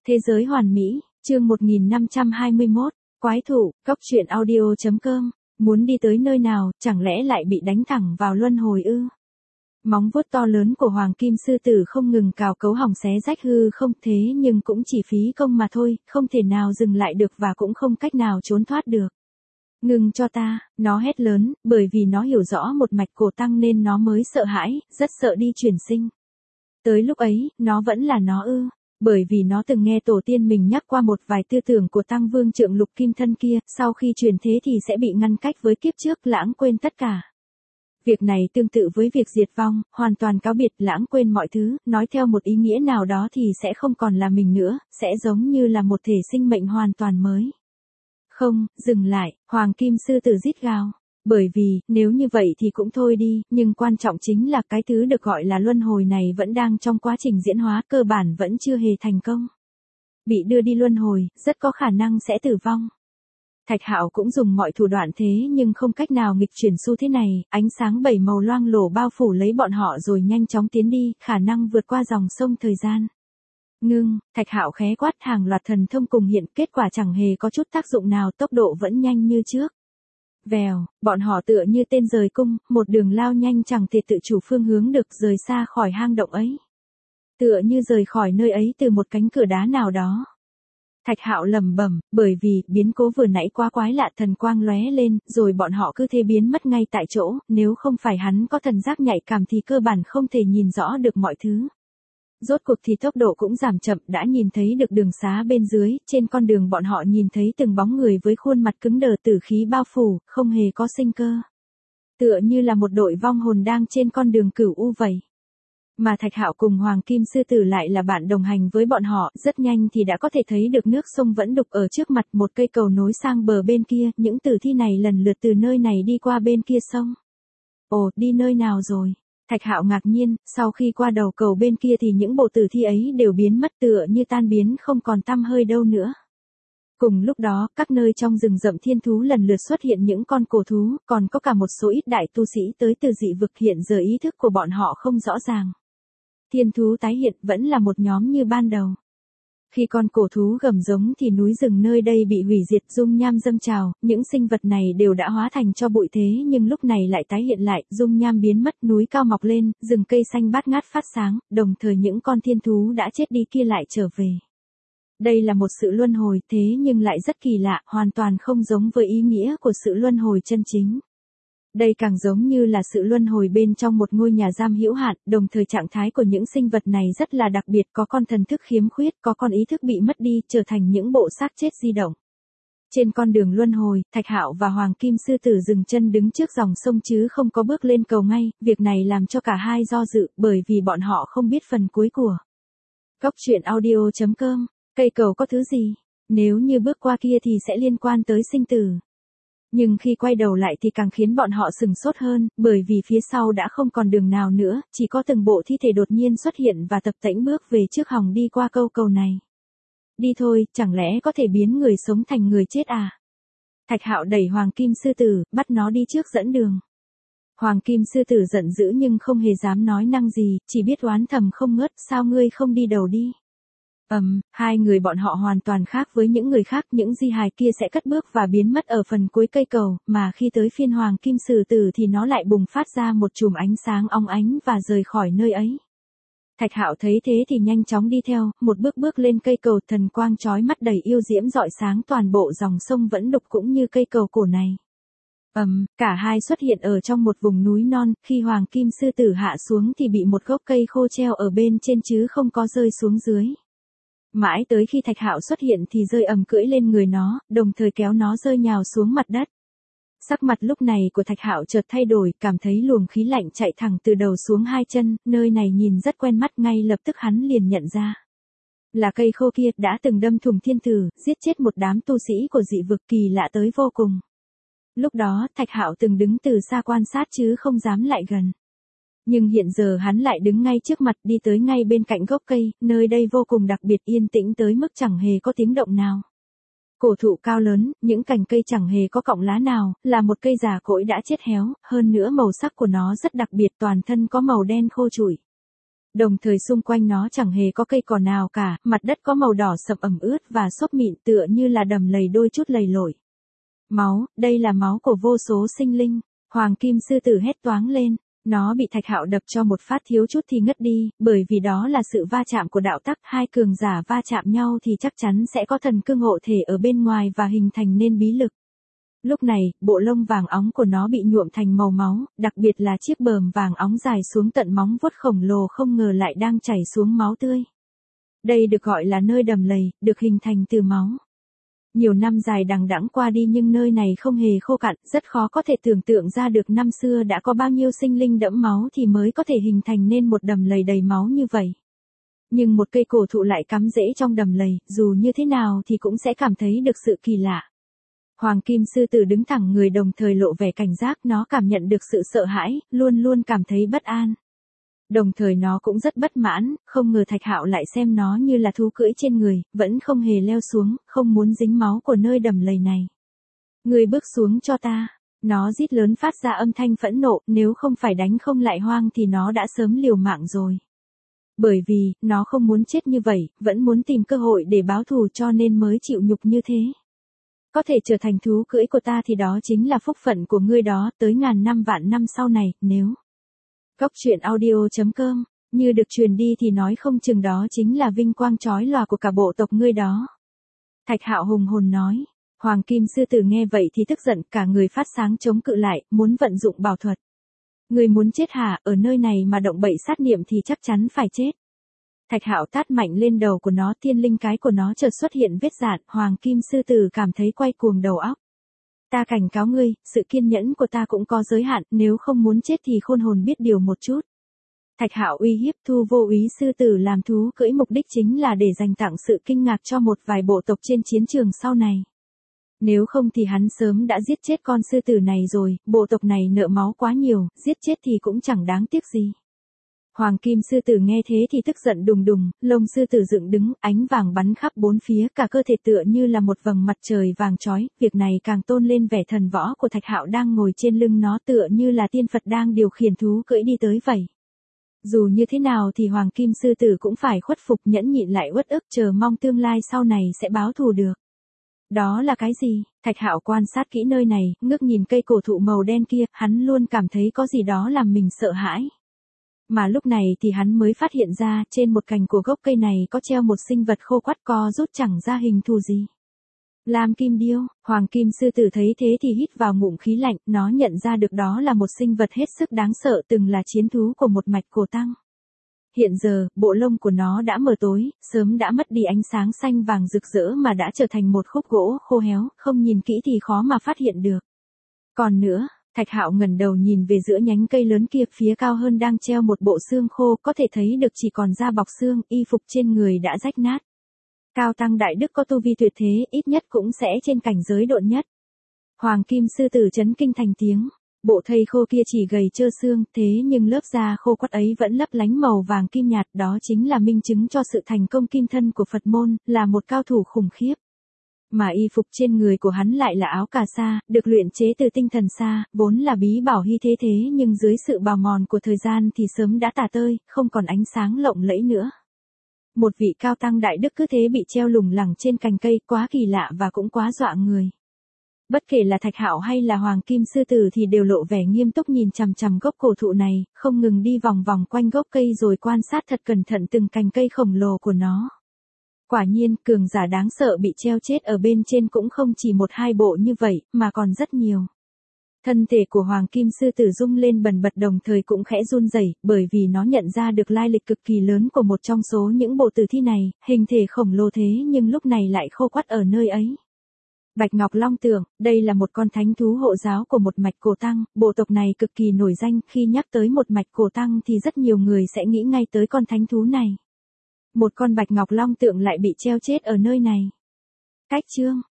Thế giới hoàn mỹ, chương 1521, quái thụ, góc truyện audio.com, muốn đi tới nơi nào, chẳng lẽ lại bị đánh thẳng vào luân hồi ư? Móng vuốt to lớn của Hoàng Kim Sư Tử không ngừng cào cấu hỏng xé rách hư không, thế nhưng cũng chỉ phí công mà thôi, không thể nào dừng lại được và cũng không cách nào trốn thoát được. Ngừng cho ta, nó hét lớn, bởi vì nó hiểu rõ một mạch cổ tăng nên nó mới sợ hãi, rất sợ đi chuyển sinh. Tới lúc ấy, nó vẫn là nó ư? Bởi vì nó từng nghe tổ tiên mình nhắc qua một vài tư tưởng của Tăng Vương Trượng Lục Kim Thân kia, sau khi chuyển thế thì sẽ bị ngăn cách với kiếp trước, lãng quên tất cả. Việc này tương tự với việc diệt vong, hoàn toàn cáo biệt, lãng quên mọi thứ, nói theo một ý nghĩa nào đó thì sẽ không còn là mình nữa, sẽ giống như là một thể sinh mệnh hoàn toàn mới. Không, dừng lại, Hoàng Kim Sư Tử rít gào. Bởi vì, nếu như vậy thì cũng thôi đi, nhưng quan trọng chính là cái thứ được gọi là luân hồi này vẫn đang trong quá trình diễn hóa, cơ bản vẫn chưa hề thành công. Bị đưa đi luân hồi, rất có khả năng sẽ tử vong. Thạch Hạo cũng dùng mọi thủ đoạn thế nhưng không cách nào nghịch chuyển xu thế này, ánh sáng bảy màu loang lổ bao phủ lấy bọn họ rồi nhanh chóng tiến đi, khả năng vượt qua dòng sông thời gian. Ngưng, Thạch Hạo khẽ quát, hàng loạt thần thông cùng hiện, kết quả chẳng hề có chút tác dụng nào, tốc độ vẫn nhanh như trước. Vèo, bọn họ tựa như tên rời cung, một đường lao nhanh chẳng thể tự chủ phương hướng được, rời xa khỏi hang động ấy. Tựa như rời khỏi nơi ấy từ một cánh cửa đá nào đó. Thạch Hạo lẩm bẩm, bởi vì biến cố vừa nãy quá quái lạ, thần quang lóe lên, rồi bọn họ cứ thế biến mất ngay tại chỗ, nếu không phải hắn có thần giác nhạy cảm thì cơ bản không thể nhìn rõ được mọi thứ. Rốt cuộc thì tốc độ cũng giảm chậm, đã nhìn thấy được đường xá bên dưới, trên con đường bọn họ nhìn thấy từng bóng người với khuôn mặt cứng đờ, tử khí bao phủ, không hề có sinh cơ. Tựa như là một đội vong hồn đang trên con đường cửu u vậy. Mà Thạch Hạo cùng Hoàng Kim Sư Tử lại là bạn đồng hành với bọn họ, rất nhanh thì đã có thể thấy được nước sông vẫn đục ở trước mặt, một cây cầu nối sang bờ bên kia, những tử thi này lần lượt từ nơi này đi qua bên kia sông. Ồ, đi nơi nào rồi? Thạch Hạo ngạc nhiên, sau khi qua đầu cầu bên kia thì những bộ tử thi ấy đều biến mất, tựa như tan biến không còn tăm hơi đâu nữa. Cùng lúc đó, các nơi trong rừng rậm thiên thú lần lượt xuất hiện những con cổ thú, còn có cả một số ít đại tu sĩ tới từ dị vực, hiện giờ ý thức của bọn họ không rõ ràng. Thiên thú tái hiện vẫn là một nhóm như ban đầu. Khi con cổ thú gầm giống thì núi rừng nơi đây bị hủy diệt, dung nham dâng trào, những sinh vật này đều đã hóa thành cho bụi, thế nhưng lúc này lại tái hiện lại, dung nham biến mất, núi cao mọc lên, rừng cây xanh bát ngát phát sáng, đồng thời những con thiên thú đã chết đi kia lại trở về. Đây là một sự luân hồi, thế nhưng lại rất kỳ lạ, hoàn toàn không giống với ý nghĩa của sự luân hồi chân chính. Đây càng giống như là sự luân hồi bên trong một ngôi nhà giam hữu hạn, đồng thời trạng thái của những sinh vật này rất là đặc biệt, có con thần thức khiếm khuyết, có con ý thức bị mất đi, trở thành những bộ xác chết di động. Trên con đường luân hồi, Thạch Hạo và Hoàng Kim Sư Tử dừng chân đứng trước dòng sông chứ không có bước lên cầu ngay, việc này làm cho cả hai do dự, bởi vì bọn họ không biết phần cuối của góc truyện audio.com, cây cầu có thứ gì, nếu như bước qua kia thì sẽ liên quan tới sinh tử. Nhưng khi quay đầu lại thì càng khiến bọn họ sửng sốt hơn, bởi vì phía sau đã không còn đường nào nữa, chỉ có từng bộ thi thể đột nhiên xuất hiện và tập tễnh bước về trước hòng đi qua câu cầu này. Đi thôi, chẳng lẽ có thể biến người sống thành người chết à? Thạch Hạo đẩy Hoàng Kim Sư Tử, bắt nó đi trước dẫn đường. Hoàng Kim Sư Tử giận dữ nhưng không hề dám nói năng gì, chỉ biết oán thầm không ngớt, sao ngươi không đi đầu đi? Hai người bọn họ hoàn toàn khác với những người khác, những di hài kia sẽ cất bước và biến mất ở phần cuối cây cầu, mà khi tới phiên Hoàng Kim Sư Tử thì nó lại bùng phát ra một chùm ánh sáng óng ánh và rời khỏi nơi ấy. Thạch Hạo thấy thế thì nhanh chóng đi theo, một bước bước lên cây cầu, thần quang chói mắt đầy yêu diễm rọi sáng toàn bộ dòng sông vẫn đục cũng như cây cầu cổ này. Cả hai xuất hiện ở trong một vùng núi non, khi Hoàng Kim Sư Tử hạ xuống thì bị một gốc cây khô treo ở bên trên chứ không có rơi xuống dưới. Mãi tới khi Thạch Hạo xuất hiện thì rơi cưỡi lên người nó, đồng thời kéo nó rơi nhào xuống mặt đất. Sắc mặt lúc này của Thạch Hạo chợt thay đổi, cảm thấy luồng khí lạnh chạy thẳng từ đầu xuống hai chân, nơi này nhìn rất quen mắt, ngay lập tức hắn liền nhận ra. Là cây khô kia đã từng đâm thủng thiên tử, giết chết một đám tu sĩ của dị vực, kỳ lạ tới vô cùng. Lúc đó Thạch Hạo từng đứng từ xa quan sát chứ không dám lại gần. Nhưng hiện giờ hắn lại đứng ngay trước mặt, đi tới ngay bên cạnh gốc cây, nơi đây vô cùng đặc biệt, yên tĩnh tới mức chẳng hề có tiếng động nào. Cổ thụ cao lớn, những cành cây chẳng hề có cọng lá nào, là một cây già cỗi đã chết héo, hơn nữa màu sắc của nó rất đặc biệt, toàn thân có màu đen khô trụi. Đồng thời xung quanh nó chẳng hề có cây cỏ nào cả, mặt đất có màu đỏ sậm ẩm ướt và xốp mịn tựa như là đầm lầy đôi chút lầy lội. Máu, đây là máu của vô số sinh linh. Hoàng kim sư tử hét toáng lên. Nó bị Thạch Hạo đập cho một phát thiếu chút thì ngất đi, bởi vì đó là sự va chạm của đạo tắc, hai cường giả va chạm nhau thì chắc chắn sẽ có thần cương hộ thể ở bên ngoài và hình thành nên bí lực. Lúc này, bộ lông vàng óng của nó bị nhuộm thành màu máu, đặc biệt là chiếc bờm vàng óng dài xuống tận móng vuốt khổng lồ không ngờ lại đang chảy xuống máu tươi. Đây được gọi là nơi đầm lầy, được hình thành từ máu. Nhiều năm dài đằng đẵng qua đi nhưng nơi này không hề khô cạn, rất khó có thể tưởng tượng ra được năm xưa đã có bao nhiêu sinh linh đẫm máu thì mới có thể hình thành nên một đầm lầy đầy máu như vậy. Nhưng một cây cổ thụ lại cắm rễ trong đầm lầy, dù như thế nào thì cũng sẽ cảm thấy được sự kỳ lạ. Hoàng kim sư tử đứng thẳng người đồng thời lộ vẻ cảnh giác, nó cảm nhận được sự sợ hãi, luôn luôn cảm thấy bất an. Đồng thời nó cũng rất bất mãn, không ngờ Thạch Hạo lại xem nó như là thú cưỡi trên người, vẫn không hề leo xuống, không muốn dính máu của nơi đầm lầy này. Người bước xuống cho ta. Nó rít lớn phát ra âm thanh phẫn nộ, nếu không phải đánh không lại Hoang thì nó đã sớm liều mạng rồi. Bởi vì, nó không muốn chết như vậy, vẫn muốn tìm cơ hội để báo thù cho nên mới chịu nhục như thế. Có thể trở thành thú cưỡi của ta thì đó chính là phúc phận của ngươi đó, tới ngàn năm vạn năm sau này, nếu... Góc truyện audio.com, như được truyền đi thì nói không chừng đó chính là vinh quang chói lòa của cả bộ tộc ngươi đó. Thạch Hạo hùng hồn nói. Hoàng kim sư tử nghe vậy thì tức giận, cả người phát sáng chống cự lại, muốn vận dụng bảo thuật. Ngươi muốn chết hả, ở nơi này mà động bậy sát niệm thì chắc chắn phải chết. Thạch Hạo tát mạnh lên đầu của nó, thiên linh cái của nó chợt xuất hiện vết rạn, Hoàng kim sư tử cảm thấy quay cuồng đầu óc. Ta cảnh cáo ngươi, sự kiên nhẫn của ta cũng có giới hạn, nếu không muốn chết thì khôn hồn biết điều một chút. Thạch Hạo uy hiếp thu vô úy sư tử làm thú cưỡi, mục đích chính là để dành tặng sự kinh ngạc cho một vài bộ tộc trên chiến trường sau này. Nếu không thì hắn sớm đã giết chết con sư tử này rồi, bộ tộc này nợ máu quá nhiều, giết chết thì cũng chẳng đáng tiếc gì. Hoàng kim sư tử nghe thế thì tức giận đùng đùng, lông sư tử dựng đứng, ánh vàng bắn khắp bốn phía, cả cơ thể tựa như là một vầng mặt trời vàng chói, việc này càng tôn lên vẻ thần võ của Thạch Hạo đang ngồi trên lưng nó, tựa như là tiên Phật đang điều khiển thú cưỡi đi tới vậy. Dù như thế nào thì Hoàng kim sư tử cũng phải khuất phục, nhẫn nhịn lại uất ức, chờ mong tương lai sau này sẽ báo thù được. Đó là cái gì? Thạch Hạo quan sát kỹ nơi này, ngước nhìn cây cổ thụ màu đen kia, hắn luôn cảm thấy có gì đó làm mình sợ hãi. Mà lúc này thì hắn mới phát hiện ra, trên một cành của gốc cây này có treo một sinh vật khô quắt co rút chẳng ra hình thù gì. Lam kim điêu, Hoàng kim sư tử thấy thế thì hít vào ngụm khí lạnh, nó nhận ra được đó là một sinh vật hết sức đáng sợ, từng là chiến thú của một mạch cổ tăng. Hiện giờ, bộ lông của nó đã mờ tối, sớm đã mất đi ánh sáng xanh vàng rực rỡ mà đã trở thành một khúc gỗ khô héo, không nhìn kỹ thì khó mà phát hiện được. Còn nữa, Thạch Hạo ngẩng đầu nhìn về giữa nhánh cây lớn kia, phía cao hơn đang treo một bộ xương khô, có thể thấy được chỉ còn da bọc xương, y phục trên người đã rách nát. Cao tăng đại đức có tu vi tuyệt thế, ít nhất cũng sẽ trên cảnh giới độn nhất. Hoàng kim sư tử chấn kinh thành tiếng. Bộ thây khô kia chỉ gầy trơ xương, thế nhưng lớp da khô quắt ấy vẫn lấp lánh màu vàng kim nhạt, đó chính là minh chứng cho sự thành công kim thân của Phật môn, là một cao thủ khủng khiếp. Mà y phục trên người của hắn lại là áo cà sa, được luyện chế từ tinh thần sa, vốn là bí bảo hy thế thế nhưng dưới sự bào mòn của thời gian thì sớm đã tả tơi, không còn ánh sáng lộng lẫy nữa. Một vị cao tăng đại đức cứ thế bị treo lủng lẳng trên cành cây, quá kỳ lạ và cũng quá dọa người. Bất kể là Thạch Hạo hay là Hoàng kim sư tử thì đều lộ vẻ nghiêm túc nhìn chằm chằm gốc cổ thụ này, không ngừng đi vòng vòng quanh gốc cây rồi quan sát thật cẩn thận từng cành cây khổng lồ của nó. Quả nhiên, cường giả đáng sợ bị treo chết ở bên trên cũng không chỉ một hai bộ như vậy, mà còn rất nhiều. Thân thể của Hoàng kim sư tử rung lên bần bật, đồng thời cũng khẽ run rẩy, bởi vì nó nhận ra được lai lịch cực kỳ lớn của một trong số những bộ tử thi này, hình thể khổng lồ thế nhưng lúc này lại khô quắt ở nơi ấy. Bạch Ngọc Long Tượng, đây là một con thánh thú hộ giáo của một mạch cổ tăng, bộ tộc này cực kỳ nổi danh, khi nhắc tới một mạch cổ tăng thì rất nhiều người sẽ nghĩ ngay tới con thánh thú này. Một con Bạch Ngọc Long Tượng lại bị treo chết ở nơi này. Cách chương